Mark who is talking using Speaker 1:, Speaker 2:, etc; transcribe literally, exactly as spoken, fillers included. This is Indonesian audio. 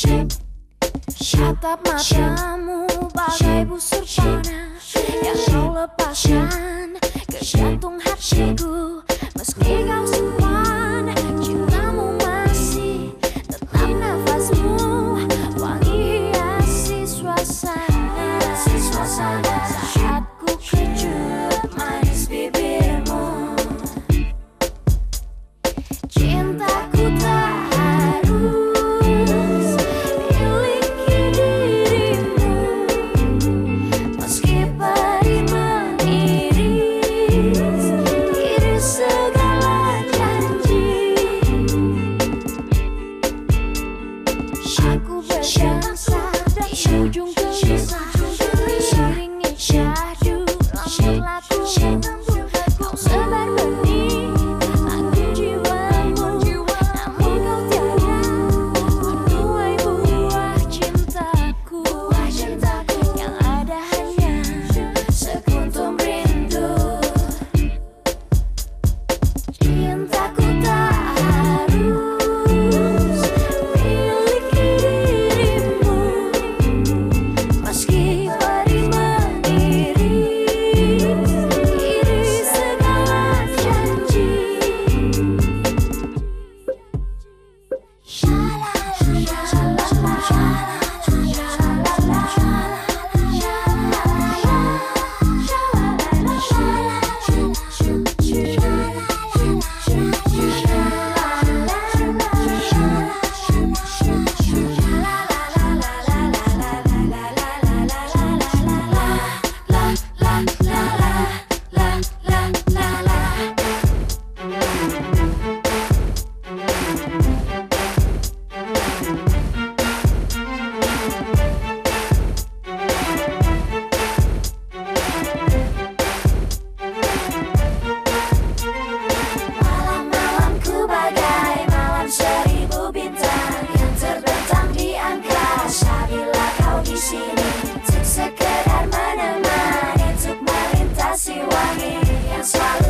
Speaker 1: Tatap matamu bagai busur panah yang kau lepaskan ke jantung hatiku. Meski kau simpan cintamu masih tetap nafasmu wangi hiasi suasana. Saat ku kecup manis bibirmu, cintaku tak harus miliki dirimu. Meski perih mengiris iris segala janji, aku berdansa di ujung gelisah, iringi syahdu lampu lakumu. Kau sebar benih lagu jiwamu, namun kau tiada menuai buah cintaku. Yang ada hanya sekuntum rindu. Cintaku tak harus miliki dirimu. Meski perih mengiris iris segala janji, malam-malamku bagai malam seribu bintang yang terbentang di angkasa. Bila kau di sini untuk sekedar menemani, untuk melintasi wangi yang selalu